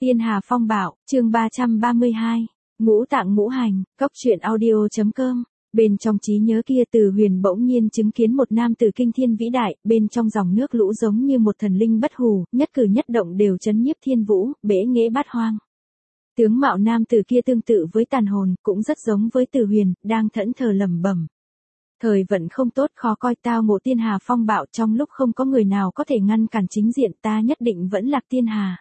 Tiên Hà Phong Bạo, chương 332, Ngũ Tạng Ngũ Hành, Cốc truyện audio.com. Bên trong trí nhớ kia Từ Huyền bỗng nhiên chứng kiến một nam tử kinh thiên vĩ đại, bên trong dòng nước lũ giống như một thần linh bất hủ, nhất cử nhất động đều chấn nhiếp thiên vũ, bể nghệ bát hoang. Tướng mạo nam tử kia tương tự với tàn hồn, cũng rất giống với Từ Huyền, đang thẫn thờ lẩm bẩm. Thời vận không tốt, khó coi, tao ngộ Tiên Hà Phong Bạo, trong lúc không có người nào có thể ngăn cản chính diện, ta nhất định vẫn lạc Tiên Hà.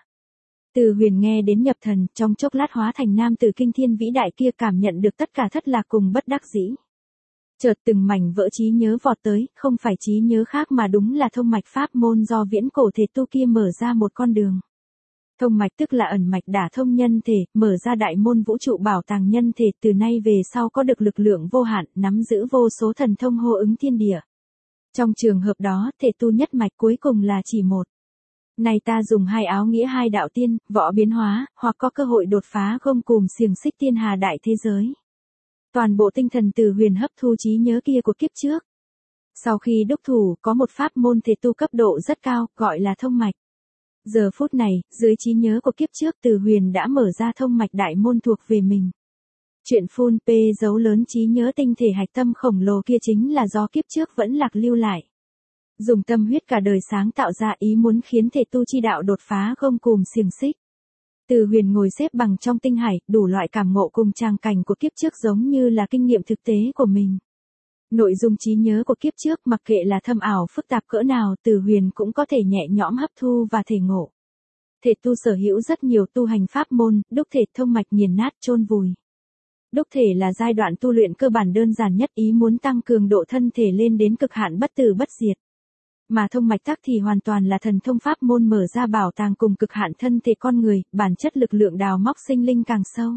Từ Huyền nghe đến nhập thần, trong chốc lát hóa thành nam tử kinh thiên vĩ đại kia, cảm nhận được tất cả thất lạc cùng bất đắc dĩ. Chợt từng mảnh vỡ trí nhớ vọt tới, không phải trí nhớ khác mà đúng là thông mạch pháp môn do viễn cổ thể tu kia mở ra một con đường. Thông mạch tức là ẩn mạch đả thông nhân thể, mở ra đại môn vũ trụ bảo tàng nhân thể, từ nay về sau có được lực lượng vô hạn, nắm giữ vô số thần thông hô ứng thiên địa. Trong trường hợp đó, thể tu nhất mạch cuối cùng là chỉ một. Này ta dùng hai áo nghĩa hai đạo tiên, võ biến hóa, hoặc có cơ hội đột phá gông cùm xiềng xích tiên hà đại thế giới. Toàn bộ tinh thần Từ Huyền hấp thu trí nhớ kia của kiếp trước. Sau khi đúc thủ, có một pháp môn thể tu cấp độ rất cao, gọi là thông mạch. Giờ phút này, dưới trí nhớ của kiếp trước Từ Huyền đã mở ra thông mạch đại môn thuộc về mình. Chuyện phun p dấu lớn trí nhớ tinh thể hạch tâm khổng lồ kia chính là do kiếp trước vẫn lạc lưu lại. Dùng tâm huyết cả đời sáng tạo ra, ý muốn khiến thể tu chi đạo đột phá gông cùm xiềng xích. Từ Huyền ngồi xếp bằng trong tinh hải, đủ loại cảm ngộ cùng tràng cảnh của kiếp trước giống như là kinh nghiệm thực tế của mình. Nội dung trí nhớ của kiếp trước mặc kệ là thâm ảo phức tạp cỡ nào, Từ Huyền cũng có thể nhẹ nhõm hấp thu và thể ngộ. Thể tu sở hữu rất nhiều tu hành pháp môn, đúc thể, thông mạch, nghiền nát, chôn vùi. Đúc thể là giai đoạn tu luyện cơ bản đơn giản nhất, ý muốn tăng cường độ thân thể lên đến cực hạn bất tử bất diệt. Mà thông mạch tắc thì hoàn toàn là thần thông pháp môn mở ra bảo tàng cùng cực hạn thân thể con người, bản chất lực lượng đào móc sinh linh càng sâu.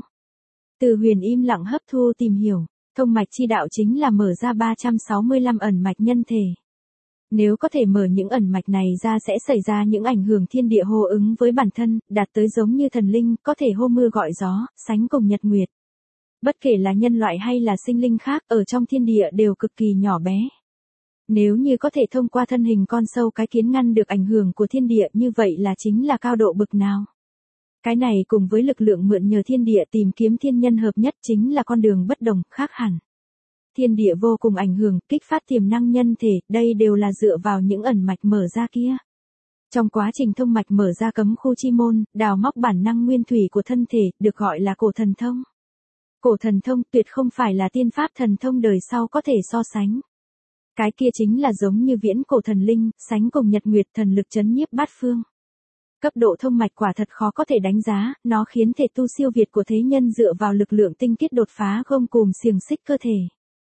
Từ Huyền im lặng hấp thu tìm hiểu, thông mạch chi đạo chính là mở ra 365 ẩn mạch nhân thể. Nếu có thể mở những ẩn mạch này ra sẽ xảy ra những ảnh hưởng thiên địa hô ứng với bản thân, đạt tới giống như thần linh, có thể hô mưa gọi gió, sánh cùng nhật nguyệt. Bất kể là nhân loại hay là sinh linh khác, ở trong thiên địa đều cực kỳ nhỏ bé. Nếu như có thể thông qua thân hình con sâu cái kiến ngăn được ảnh hưởng của thiên địa, như vậy là chính là cao độ bực nào. Cái này cùng với lực lượng mượn nhờ thiên địa tìm kiếm thiên nhân hợp nhất chính là con đường bất đồng, khác hẳn. Thiên địa vô cùng ảnh hưởng, kích phát tiềm năng nhân thể, đây đều là dựa vào những ẩn mạch mở ra kia. Trong quá trình thông mạch mở ra cấm khu chi môn, đào móc bản năng nguyên thủy của thân thể, được gọi là cổ thần thông. Cổ thần thông tuyệt không phải là tiên pháp thần thông đời sau có thể so sánh. Cái kia chính là giống như viễn cổ thần linh, sánh cùng nhật nguyệt, thần lực chấn nhiếp bát phương. Cấp độ thông mạch quả thật khó có thể đánh giá, nó khiến thể tu siêu việt của thế nhân dựa vào lực lượng tinh khiết đột phá gông cùm xiềng xích cơ thể.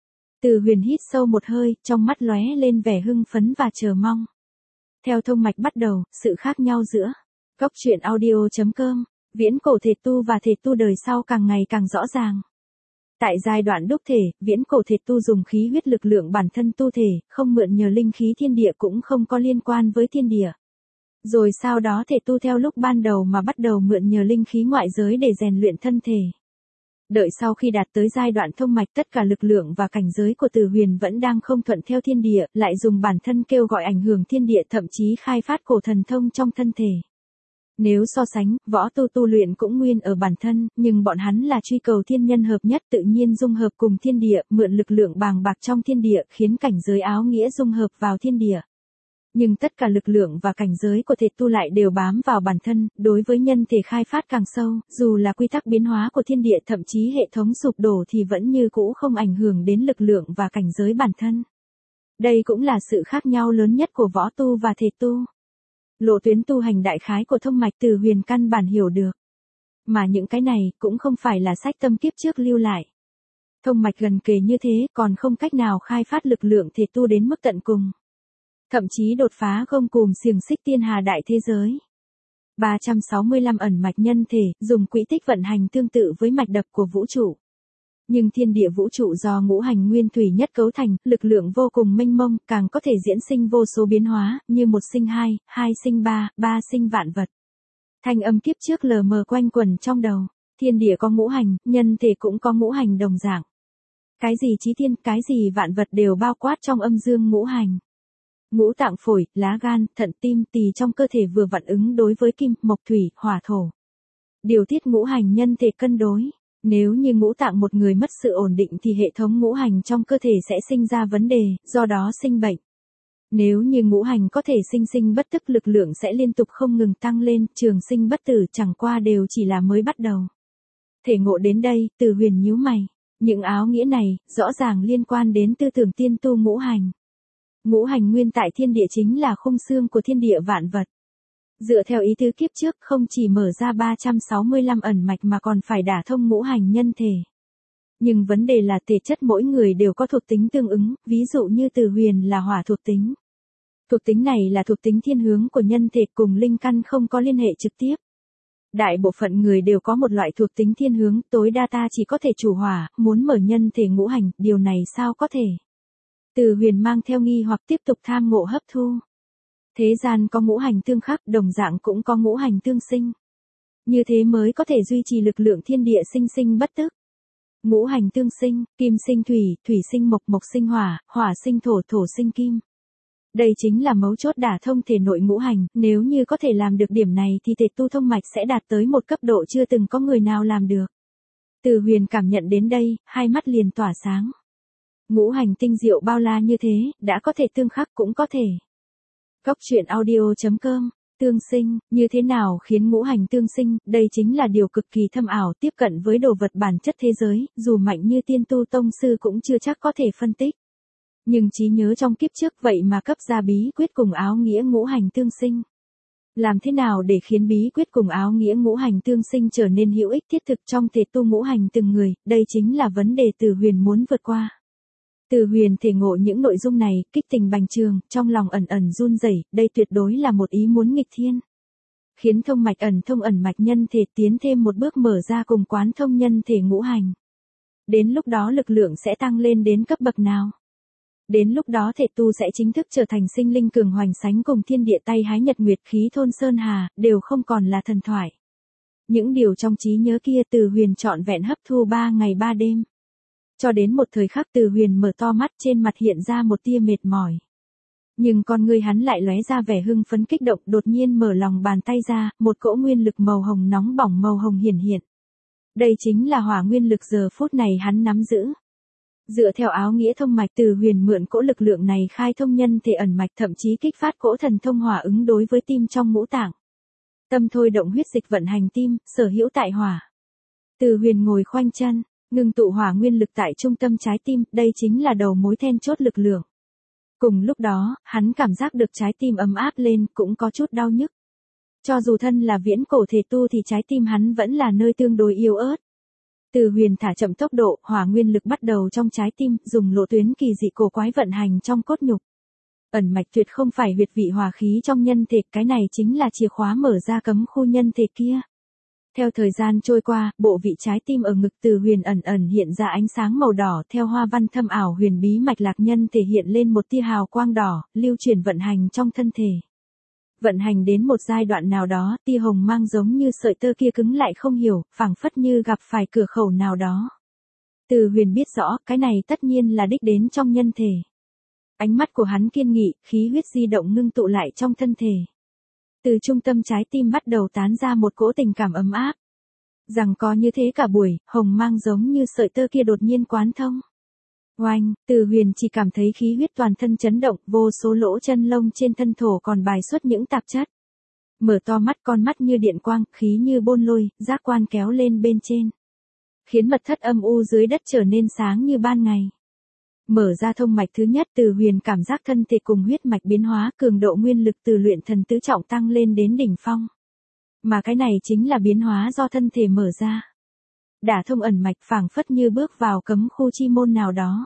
Từ Huyền hít sâu một hơi, trong mắt lóe lên vẻ hưng phấn và chờ mong. Theo thông mạch bắt đầu, sự khác nhau giữa Cốc truyện audio.com, viễn cổ thể tu và thể tu đời sau càng ngày càng rõ ràng. Tại giai đoạn đúc thể, viễn cổ thể tu dùng khí huyết lực lượng bản thân tu thể, không mượn nhờ linh khí thiên địa cũng không có liên quan với thiên địa. Rồi sau đó thể tu theo lúc ban đầu mà bắt đầu mượn nhờ linh khí ngoại giới để rèn luyện thân thể. Đợi sau khi đạt tới giai đoạn thông mạch, tất cả lực lượng và cảnh giới của Từ Huyền vẫn đang không thuận theo thiên địa, lại dùng bản thân kêu gọi ảnh hưởng thiên địa, thậm chí khai phát cổ thần thông trong thân thể. Nếu so sánh, võ tu luyện cũng nguyên ở bản thân, nhưng bọn hắn là truy cầu thiên nhân hợp nhất, tự nhiên dung hợp cùng thiên địa, mượn lực lượng bàng bạc trong thiên địa, khiến cảnh giới áo nghĩa dung hợp vào thiên địa. Nhưng tất cả lực lượng và cảnh giới của thể tu lại đều bám vào bản thân, đối với nhân thể khai phát càng sâu, dù là quy tắc biến hóa của thiên địa, thậm chí hệ thống sụp đổ thì vẫn như cũ không ảnh hưởng đến lực lượng và cảnh giới bản thân. Đây cũng là sự khác nhau lớn nhất của võ tu và thể tu. Lộ tuyến tu hành đại khái của thông mạch Từ Huyền căn bản hiểu được. Mà những cái này cũng không phải là sách tâm kiếp trước lưu lại. Thông mạch gần kề như thế còn không cách nào khai phát lực lượng thể tu đến mức tận cùng. Thậm chí đột phá gông cùm xiềng xích tiên hà đại thế giới. 365 ẩn mạch nhân thể, dùng quỹ tích vận hành tương tự với mạch đập của vũ trụ. Nhưng thiên địa vũ trụ do ngũ hành nguyên thủy nhất cấu thành, lực lượng vô cùng mênh mông, càng có thể diễn sinh vô số biến hóa, như một sinh hai, hai sinh ba, ba sinh vạn vật. Thanh âm kiếp trước lờ mờ quanh quẩn trong đầu, thiên địa có ngũ hành, nhân thể cũng có ngũ hành đồng dạng. Cái gì chí thiên, cái gì vạn vật đều bao quát trong âm dương ngũ hành. Ngũ tạng phổi, lá gan, thận, tim, tỳ trong cơ thể vừa vặn ứng đối với kim, mộc, thủy, hỏa, thổ. Điều tiết ngũ hành nhân thể cân đối. Nếu như ngũ tạng một người mất sự ổn định thì hệ thống ngũ hành trong cơ thể sẽ sinh ra vấn đề, do đó sinh bệnh. Nếu như ngũ hành có thể sinh sinh bất tức, lực lượng sẽ liên tục không ngừng tăng lên, trường sinh bất tử chẳng qua đều chỉ là mới bắt đầu. Thể ngộ đến đây, Từ Huyền nhíu mày. Những áo nghĩa này, rõ ràng liên quan đến tư tưởng tiên tu ngũ hành. Ngũ hành nguyên tại thiên địa chính là khung xương của thiên địa vạn vật. Dựa theo ý tứ kiếp trước, không chỉ mở ra 365 ẩn mạch mà còn phải đả thông ngũ hành nhân thể. Nhưng vấn đề là thể chất mỗi người đều có thuộc tính tương ứng, ví dụ như Từ Huyền là hỏa thuộc tính. Thuộc tính này là thuộc tính thiên hướng của nhân thể, cùng linh căn không có liên hệ trực tiếp. Đại bộ phận người đều có một loại thuộc tính thiên hướng, tối đa ta chỉ có thể chủ hỏa, muốn mở nhân thể ngũ hành, điều này sao có thể? Từ Huyền mang theo nghi hoặc tiếp tục tham ngộ hấp thu. Thế gian có ngũ hành tương khắc, đồng dạng cũng có ngũ hành tương sinh. Như thế mới có thể duy trì lực lượng thiên địa sinh sinh bất tức. Ngũ hành tương sinh, kim sinh thủy, thủy sinh mộc, mộc sinh hỏa, hỏa sinh thổ, thổ sinh kim. Đây chính là mấu chốt đả thông thể nội ngũ hành, nếu như có thể làm được điểm này thì thể tu thông mạch sẽ đạt tới một cấp độ chưa từng có người nào làm được. Từ Huyền cảm nhận đến đây, hai mắt liền tỏa sáng. Ngũ hành tinh diệu bao la như thế, đã có thể tương khắc cũng có thể. Cốc truyện audio.com, tương sinh, như thế nào khiến ngũ hành tương sinh, đây chính là điều cực kỳ thâm ảo, tiếp cận với đồ vật bản chất thế giới, dù mạnh như tiên tu tông sư cũng chưa chắc có thể phân tích. Nhưng trí nhớ trong kiếp trước vậy mà cấp ra bí quyết cùng áo nghĩa ngũ hành tương sinh. Làm thế nào để khiến bí quyết cùng áo nghĩa ngũ hành tương sinh trở nên hữu ích thiết thực trong thể tu ngũ hành từng người, đây chính là vấn đề Từ Huyền muốn vượt qua. Từ Huyền thể ngộ những nội dung này, kích tình bành trường, trong lòng ẩn ẩn run rẩy, đây tuyệt đối là một ý muốn nghịch thiên. Khiến thông mạch ẩn thông ẩn mạch nhân thể tiến thêm một bước mở ra cùng quán thông nhân thể ngũ hành. Đến lúc đó lực lượng sẽ tăng lên đến cấp bậc nào? Đến lúc đó thể tu sẽ chính thức trở thành sinh linh cường hoành sánh cùng thiên địa tay hái nhật nguyệt khí thôn sơn hà, đều không còn là thần thoại. Những điều trong trí nhớ kia Từ Huyền trọn vẹn hấp thu 3 ngày 3 đêm. Cho đến một thời khắc Từ Huyền mở to mắt, trên mặt hiện ra một tia mệt mỏi. Nhưng con người hắn lại lóe ra vẻ hưng phấn kích động, đột nhiên mở lòng bàn tay ra, một cỗ nguyên lực màu hồng nóng bỏng màu hồng hiển hiện. Đây chính là hỏa nguyên lực giờ phút này hắn nắm giữ. Dựa theo áo nghĩa thông mạch, Từ Huyền mượn cỗ lực lượng này khai thông nhân thể ẩn mạch, thậm chí kích phát cỗ thần thông hỏa ứng đối với tim trong ngũ tạng. Tâm thôi động huyết dịch vận hành tim, sở hữu tại hỏa. Từ Huyền ngồi khoanh chân, ngưng tụ hỏa nguyên lực tại trung tâm trái tim, đây chính là đầu mối then chốt lực lượng. Cùng lúc đó, hắn cảm giác được trái tim ấm áp lên, cũng có chút đau nhức. Cho dù thân là viễn cổ thể tu thì trái tim hắn vẫn là nơi tương đối yếu ớt. Từ Huyền thả chậm tốc độ, hỏa nguyên lực bắt đầu trong trái tim, dùng lộ tuyến kỳ dị cổ quái vận hành trong cốt nhục. Ẩn mạch tuyệt không phải huyệt vị hỏa khí trong nhân thể, cái này chính là chìa khóa mở ra cấm khu nhân thể kia. Theo thời gian trôi qua, bộ vị trái tim ở ngực Từ Huyền ẩn ẩn hiện ra ánh sáng màu đỏ, theo hoa văn thâm ảo huyền bí mạch lạc nhân thể hiện lên một tia hào quang đỏ, lưu chuyển vận hành trong thân thể. Vận hành đến một giai đoạn nào đó, tia hồng mang giống như sợi tơ kia cứng lại không hiểu, phảng phất như gặp phải cửa khẩu nào đó. Từ Huyền biết rõ, cái này tất nhiên là đích đến trong nhân thể. Ánh mắt của hắn kiên nghị, khí huyết di động ngưng tụ lại trong thân thể. Từ trung tâm trái tim bắt đầu tán ra một cỗ tình cảm ấm áp. Rằng có như thế cả buổi, hồng mang giống như sợi tơ kia đột nhiên quán thông. Oanh, Từ Huyền chỉ cảm thấy khí huyết toàn thân chấn động, vô số lỗ chân lông trên thân thổ còn bài xuất những tạp chất. Mở to mắt, con mắt như điện quang, khí như bôn lôi, giác quan kéo lên bên trên. Khiến mật thất âm u dưới đất trở nên sáng như ban ngày. Mở ra thông mạch thứ nhất, Từ Huyền cảm giác thân thể cùng huyết mạch biến hóa, cường độ nguyên lực từ luyện thần tứ trọng tăng lên đến đỉnh phong. Mà cái này chính là biến hóa do thân thể mở ra. Đả thông ẩn mạch phảng phất như bước vào cấm khu chi môn nào đó.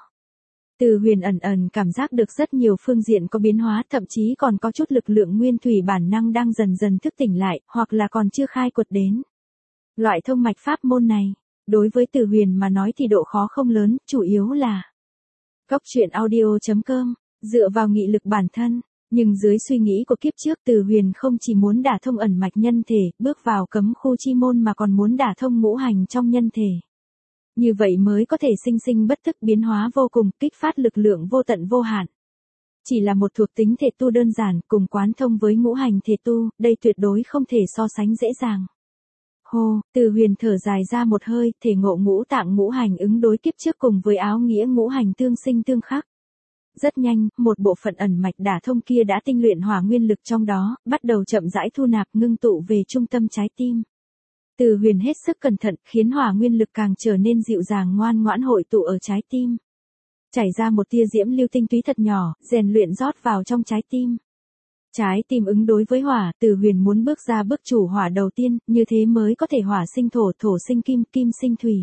Từ Huyền ẩn ẩn cảm giác được rất nhiều phương diện có biến hóa, thậm chí còn có chút lực lượng nguyên thủy bản năng đang dần dần thức tỉnh lại, hoặc là còn chưa khai quật đến. Loại thông mạch pháp môn này, đối với Từ Huyền mà nói thì độ khó không lớn, chủ yếu là Cốc truyện audio.com, dựa vào nghị lực bản thân, nhưng dưới suy nghĩ của kiếp trước Từ Huyền không chỉ muốn đả thông ẩn mạch nhân thể, bước vào cấm khu chi môn mà còn muốn đả thông ngũ hành trong nhân thể. Như vậy mới có thể sinh sinh bất tức biến hóa vô cùng, kích phát lực lượng vô tận vô hạn. Chỉ là một thuộc tính thể tu đơn giản cùng quán thông với ngũ hành thể tu, đây tuyệt đối không thể so sánh dễ dàng. Hô, Từ Huyền thở dài ra một hơi, thể ngộ ngũ tạng ngũ hành ứng đối kiếp trước cùng với áo nghĩa ngũ hành tương sinh tương khắc. Rất nhanh, một bộ phận ẩn mạch đả thông kia đã tinh luyện hỏa nguyên lực trong đó, bắt đầu chậm rãi thu nạp ngưng tụ về trung tâm trái tim. Từ Huyền hết sức cẩn thận, khiến hỏa nguyên lực càng trở nên dịu dàng ngoan ngoãn hội tụ ở trái tim. Chảy ra một tia diễm lưu tinh túy thật nhỏ, rèn luyện rót vào trong trái tim. Trái tim ứng đối với hỏa, Từ Huyền muốn bước ra bước chủ hỏa đầu tiên, như thế mới có thể hỏa sinh thổ, thổ sinh kim, kim sinh thủy.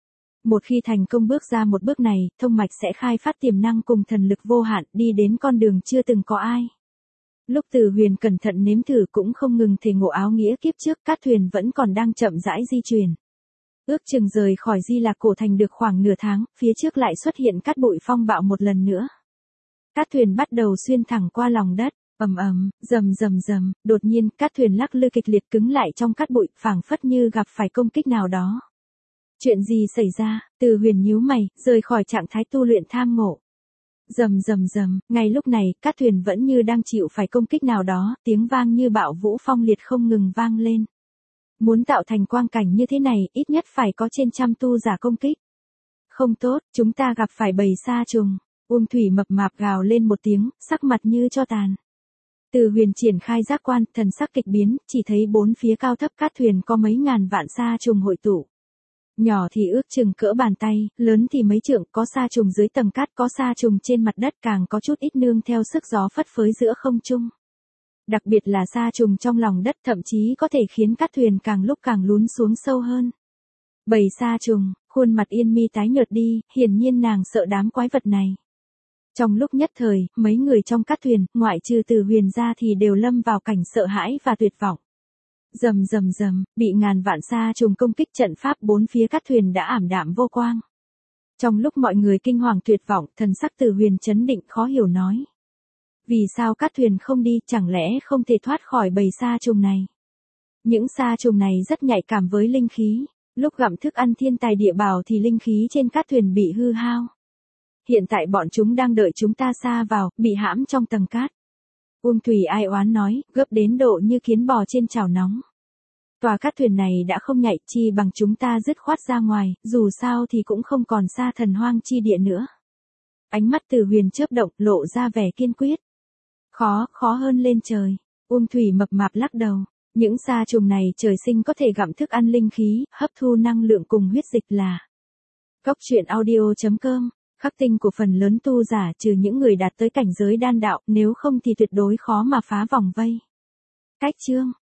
Một khi thành công bước ra một bước này, thông mạch sẽ khai phát tiềm năng cùng thần lực vô hạn, đi đến con đường chưa từng có ai. Lúc Từ Huyền cẩn thận nếm thử cũng không ngừng thể ngộ áo nghĩa kiếp trước, Cát Thuyền vẫn còn đang chậm rãi di chuyển. Ước chừng rời khỏi Di Lạc Cổ Thành được khoảng nửa tháng, phía trước lại xuất hiện cát bụi phong bạo một lần nữa. Cát Thuyền bắt đầu xuyên thẳng qua lòng đất. Ầm ầm, rầm rầm rầm, đột nhiên, Cát Thuyền lắc lư kịch liệt cứng lại trong cát bụi, phảng phất như gặp phải công kích nào đó. Chuyện gì xảy ra? Từ Huyền nhíu mày, rời khỏi trạng thái tu luyện tham ngộ. Rầm rầm rầm, ngay lúc này, Cát Thuyền vẫn như đang chịu phải công kích nào đó, tiếng vang như bạo vũ phong liệt không ngừng vang lên. Muốn tạo thành quang cảnh như thế này, ít nhất phải có trên trăm tu giả công kích. Không tốt, chúng ta gặp phải bầy sa trùng. Uông Thủy mập mạp gào lên một tiếng, sắc mặt như tro tàn. Từ Huyền triển khai giác quan, thần sắc kịch biến, chỉ thấy bốn phía cao thấp Cát Thuyền có mấy ngàn vạn sa trùng hội tụ. Nhỏ thì ước chừng cỡ bàn tay, lớn thì mấy trượng, có sa trùng dưới tầng cát, có sa trùng trên mặt đất, càng có chút ít nương theo sức gió phất phới giữa không trung. Đặc biệt là sa trùng trong lòng đất, thậm chí có thể khiến Cát Thuyền càng lúc càng lún xuống sâu hơn. Bầy sa trùng, khuôn mặt Yên Mi tái nhợt đi, hiển nhiên nàng sợ đám quái vật này. Trong lúc nhất thời, mấy người trong Cát Thuyền, ngoại trừ Từ Huyền ra thì đều lâm vào cảnh sợ hãi và tuyệt vọng. Rầm rầm rầm, bị ngàn vạn sa trùng công kích, trận pháp bốn phía Cát Thuyền đã ảm đạm vô quang. Trong lúc mọi người kinh hoàng tuyệt vọng, thần sắc Từ Huyền chấn định khó hiểu nói. Vì sao Cát Thuyền không đi, chẳng lẽ không thể thoát khỏi bầy sa trùng này? Những sa trùng này rất nhạy cảm với linh khí, lúc gặm thức ăn thiên tài địa bảo thì linh khí trên Cát Thuyền bị hư hao. Hiện tại bọn chúng đang đợi chúng ta sa vào, bị hãm trong tầng cát. Uông Thủy ai oán nói, gấp đến độ như kiến bò trên chảo nóng. Tòa Cát Thuyền này đã không nhạy, chi bằng chúng ta dứt khoát ra ngoài, dù sao thì cũng không còn xa thần hoang chi địa nữa. Ánh mắt Từ Huyền chớp động, lộ ra vẻ kiên quyết. Khó hơn lên trời. Uông Thủy mập mạp lắc đầu. Những sa trùng này trời sinh có thể gặm thức ăn linh khí, hấp thu năng lượng cùng huyết dịch là. Cốc.audio.com, khắc tinh của phần lớn tu giả, trừ những người đạt tới cảnh giới đan đạo, nếu không thì tuyệt đối khó mà phá vòng vây. Cách chương